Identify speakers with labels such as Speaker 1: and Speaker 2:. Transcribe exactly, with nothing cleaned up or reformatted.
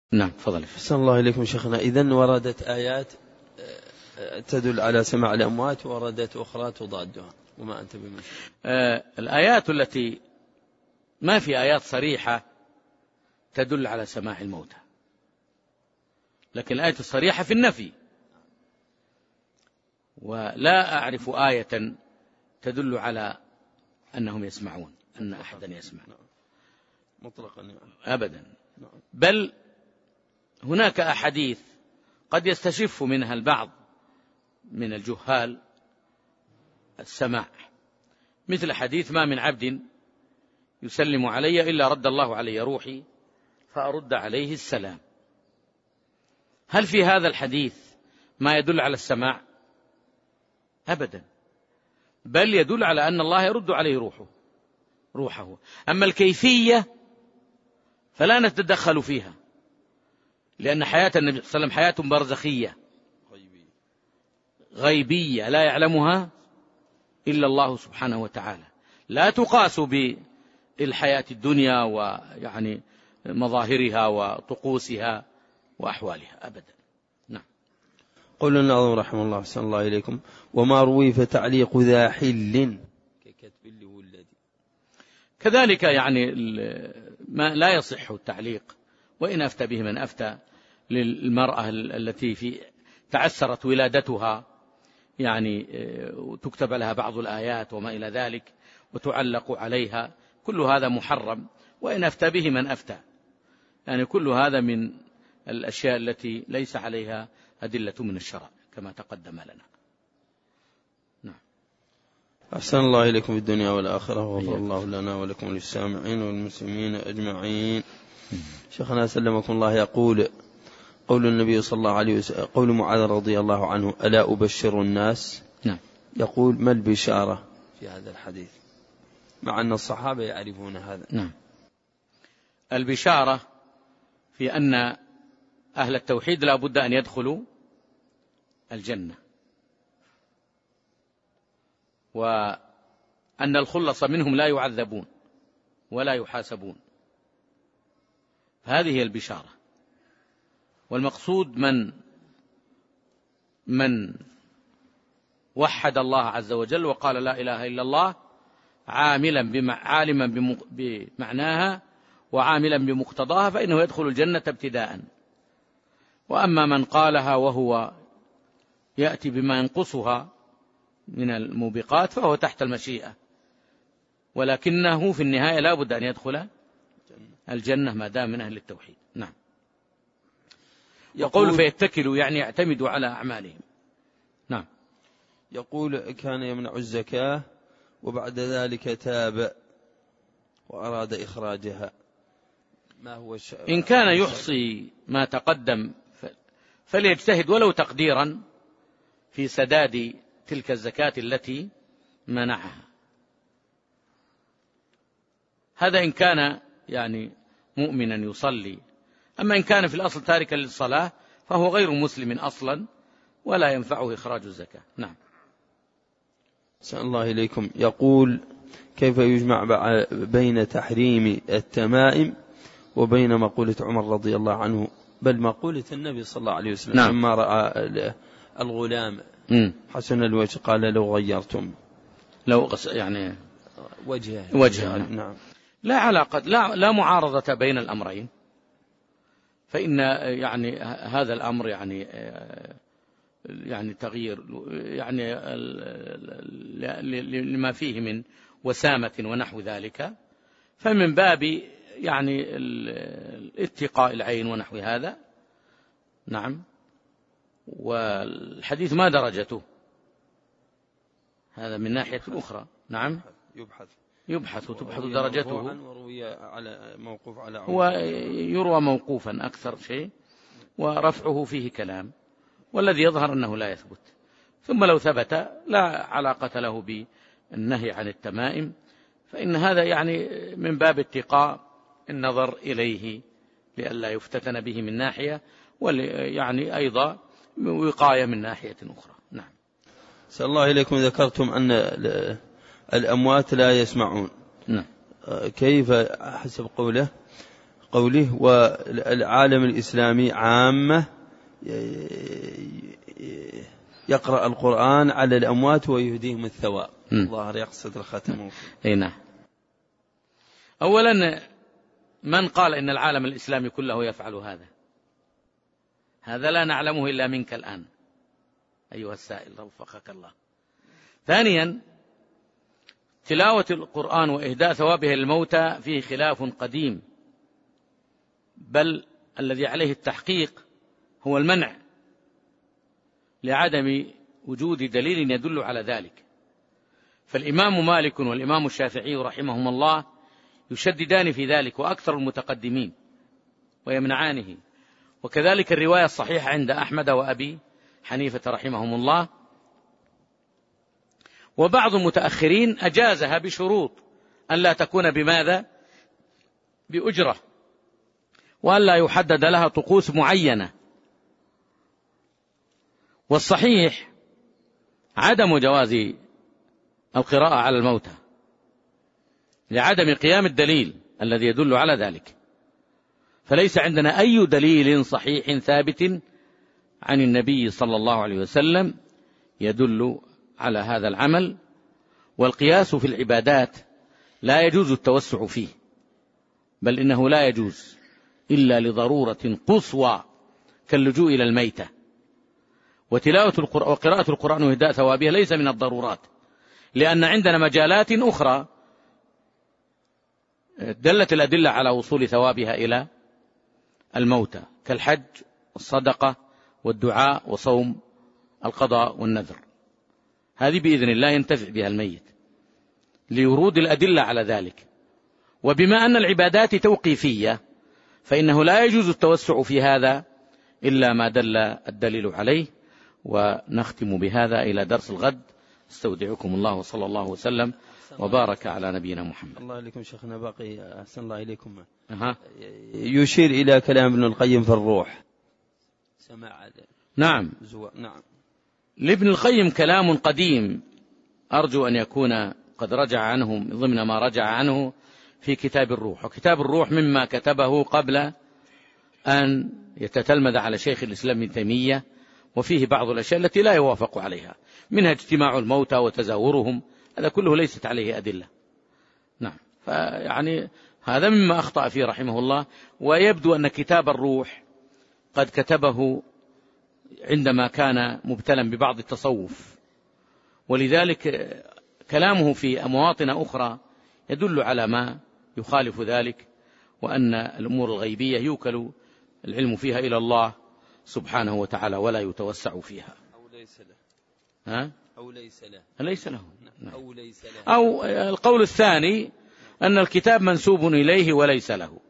Speaker 1: نعم تفضل.
Speaker 2: أحسن الله إليكم شيخنا. إذن وردت آيات تدل على سماع الأموات ووردت أخرى تضادها وما أنت بمن.
Speaker 1: آه الآيات التي ما في آيات صريحة تدل على سماع الموتى، لكن الآية الصريحة في النفي، ولا أعرف آية تدل على أنهم يسمعون، أن أحدا يسمع
Speaker 2: مطلقا
Speaker 1: أبدا، بل هناك أحاديث قد يستشف منها البعض من الجهال السماع، مثل حديث ما من عبد يسلم علي إلا رد الله علي روحي فأرد عليه السلام. هل في هذا الحديث ما يدل على السماع؟ أبدا، بل يدل على أن الله يرد عليه روحه روحه أما الكيفية فلا نتدخل فيها، لأن حياة النبي صلى الله عليه وسلم حياة برزخية غيبية لا يعلمها إلا الله سبحانه وتعالى، لا تقاس بالحياة الدنيا ويعني مظاهرها وطقوسها وأحوالها أبدا. نعم.
Speaker 2: قول الناظم رحمه الله أحسن الله إليكم: وما روي فتعليق ذا حل ككتب اللي ولدي.
Speaker 1: كذلك يعني ما لا يصح التعليق، وإن أفتى به من أفتى، للمرأة التي في تعسرت ولادتها يعني تكتب لها بعض الآيات وما إلى ذلك وتعلق عليها، كل هذا محرم، وإن أفتى به من أفتى، يعني كل هذا من الأشياء التي ليس عليها أدلة من الشرع كما تقدم لنا. نعم.
Speaker 2: أحسن الله إليكم في الدنيا والآخرة، وغفر الله لنا ولكم وللسامعين والمسلمين أجمعين. شيخنا سلمكم الله يقول قول النبي صلى الله عليه وسلم، قول معاذ رضي الله عنه: ألا أبشر الناس؟
Speaker 1: نعم.
Speaker 2: يقول: ما البشارة في هذا الحديث؟ مع أن الصحابة يعرفون هذا.
Speaker 1: نعم. البشارة في أن أهل التوحيد لا بد أن يدخلوا الجنة، وأن الخلص منهم لا يعذبون ولا يحاسبون، هذه هي البشارة. والمقصود من من وحد الله عز وجل وقال لا إله إلا الله عاملا بمع عالما بمعناها وعاملا بمقتضاها فإنه يدخل الجنة ابتداء. وأما من قالها وهو يأتي بما ينقصها من الموبقات فهو تحت المشيئة، ولكنه في النهاية لا بد أن يدخل الجنة ما دام من أهل التوحيد. نعم. يقول فيتكلوا يعني يعتمدوا على أعمالهم. نعم.
Speaker 2: يقول: كان يمنع الزكاة وبعد ذلك تاب وأراد إخراجها، ما هو الش...
Speaker 1: إن كان يحصي ما تقدم فليجتهد ولو تقديرا في سداد تلك الزكاة التي منعها، هذا إن كان يعني مؤمنا يصلي. أما إن كان في الأصل تاركا للصلاة فهو غير مسلم أصلا ولا ينفعه إخراج الزكاة. نعم.
Speaker 2: سأل الله إليكم. يقول: كيف يجمع بين تحريم التمائم وبين مقولة عمر رضي الله عنه، بل مقولة النبي صلى الله عليه وسلم
Speaker 1: نعم.
Speaker 2: لما رأى الغلام
Speaker 1: م.
Speaker 2: حسن الوجه قال: لو غيرتم
Speaker 1: لو يعني
Speaker 2: وجهه
Speaker 1: وجهه.
Speaker 2: نعم.
Speaker 1: لا علاقة، لا, لا معارضة بين الأمرين، فإن يعني هذا الأمر يعني يعني تغيير يعني لما فيه من وسامة ونحو ذلك، فمن باب يعني اتقاء العين ونحو هذا. نعم. والحديث ما درجته هذا من ناحية أخرى. نعم.
Speaker 2: يبحث
Speaker 1: يبحث وتبحث درجته،
Speaker 2: وروي على موقوف على عمر،
Speaker 1: هو يروى موقوفا أكثر شيء، ورفعه فيه كلام، والذي يظهر أنه لا يثبت. ثم لو ثبت لا علاقة له بالنهي عن التمائم، فإن هذا يعني من باب اتقاء النظر إليه لئلا يفتتن به من ناحية، ويعني أيضا وقاية من ناحية أخرى. نعم.
Speaker 2: سأل الله إليكم. ذكرتم أن الأموات لا يسمعون.
Speaker 1: نعم.
Speaker 2: كيف حسب قوله قوله والعالم الإسلامي عامة يقرأ القرآن على الأموات ويهديهم الثواب. الله يقصد الختم.
Speaker 1: اي نعم. أولا من قال إن العالم الإسلامي كله يفعل هذا؟ هذا لا نعلمه إلا منك الآن أيها السائل، وفقك الله. ثانيا تلاوة القرآن وإهداء ثوابه للموتى فيه خلاف قديم، بل الذي عليه التحقيق هو المنع لعدم وجود دليل يدل على ذلك. فالإمام مالك والإمام الشافعي رحمهم الله يشددان في ذلك وأكثر المتقدمين ويمنعانه، وكذلك الرواية الصحيحة عند أحمد وأبي حنيفة رحمهم الله. وبعض المتأخرين أجازها بشروط أن لا تكون بماذا؟ بأجرة، وأن لا يحدد لها طقوس معينة. والصحيح عدم جواز القراءة على الموتى لعدم قيام الدليل الذي يدل على ذلك، فليس عندنا أي دليل صحيح ثابت عن النبي صلى الله عليه وسلم يدل على هذا العمل. والقياس في العبادات لا يجوز التوسع فيه، بل إنه لا يجوز إلا لضرورة قصوى كاللجوء إلى الميتة. وتلاوة القرآن وقراءة القرآن وإهداء ثوابه ليس من الضرورات، لأن عندنا مجالات أخرى دلت الأدلة على وصول ثوابها إلى الموتى كالحج والصدقة والدعاء وصوم القضاء والنذر، هذه بإذن الله ينتفع بها الميت لورود الأدلة على ذلك. وبما أن العبادات توقيفية فإنه لا يجوز التوسع في هذا إلا ما دل الدليل عليه. ونختم بهذا إلى درس الغد. استودعكم الله وصلى الله وسلم وبارك على نبينا محمد.
Speaker 2: الله عليكم شيخنا، باقي أحسن الله إليكم.
Speaker 1: أه.
Speaker 2: يشير إلى كلام ابن القيم في الروح. سماع.
Speaker 1: نعم.
Speaker 2: نعم.
Speaker 1: لابن القيم كلام قديم، أرجو أن يكون قد رجع عنه ضمن ما رجع عنه في كتاب الروح. وكتاب الروح مما كتبه قبل أن يتتلمذ على شيخ الإسلام ابن تيمية، وفيه بعض الأشياء التي لا يوافق عليها، منها اجتماع الموتى وتزاورهم، هذا كله ليست عليه أدلة. نعم. فيعني هذا مما أخطأ فيه رحمه الله. ويبدو أن كتاب الروح قد كتبه عندما كان مبتلا ببعض التصوف، ولذلك كلامه في مواطن أخرى يدل على ما يخالف ذلك، وأن الأمور الغيبية يوكل العلم فيها إلى الله سبحانه وتعالى ولا يتوسع فيها.
Speaker 2: أو ليس له.
Speaker 1: ها؟
Speaker 2: أو ليس له.
Speaker 1: ليس له.
Speaker 2: أو ليس له.
Speaker 1: أو القول الثاني أن الكتاب منسوب إليه وليس له.